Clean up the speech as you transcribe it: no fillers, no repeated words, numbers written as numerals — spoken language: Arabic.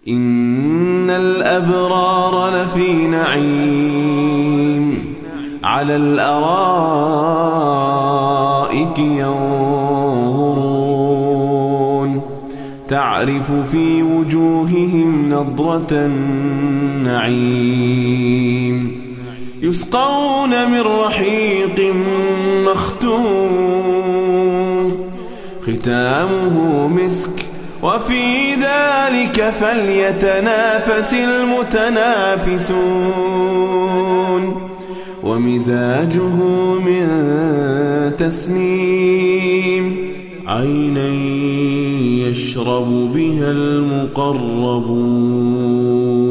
إن الأبرار لفي نعيم على الأرائك ينظرون تعرف في وجوههم نضرة النعيم يسقون من رحيق مختوم ختامه مسك وفي ذلك فليتنافس المتنافسون ومزاجه من تسنيم عينا يشرب بها المقربون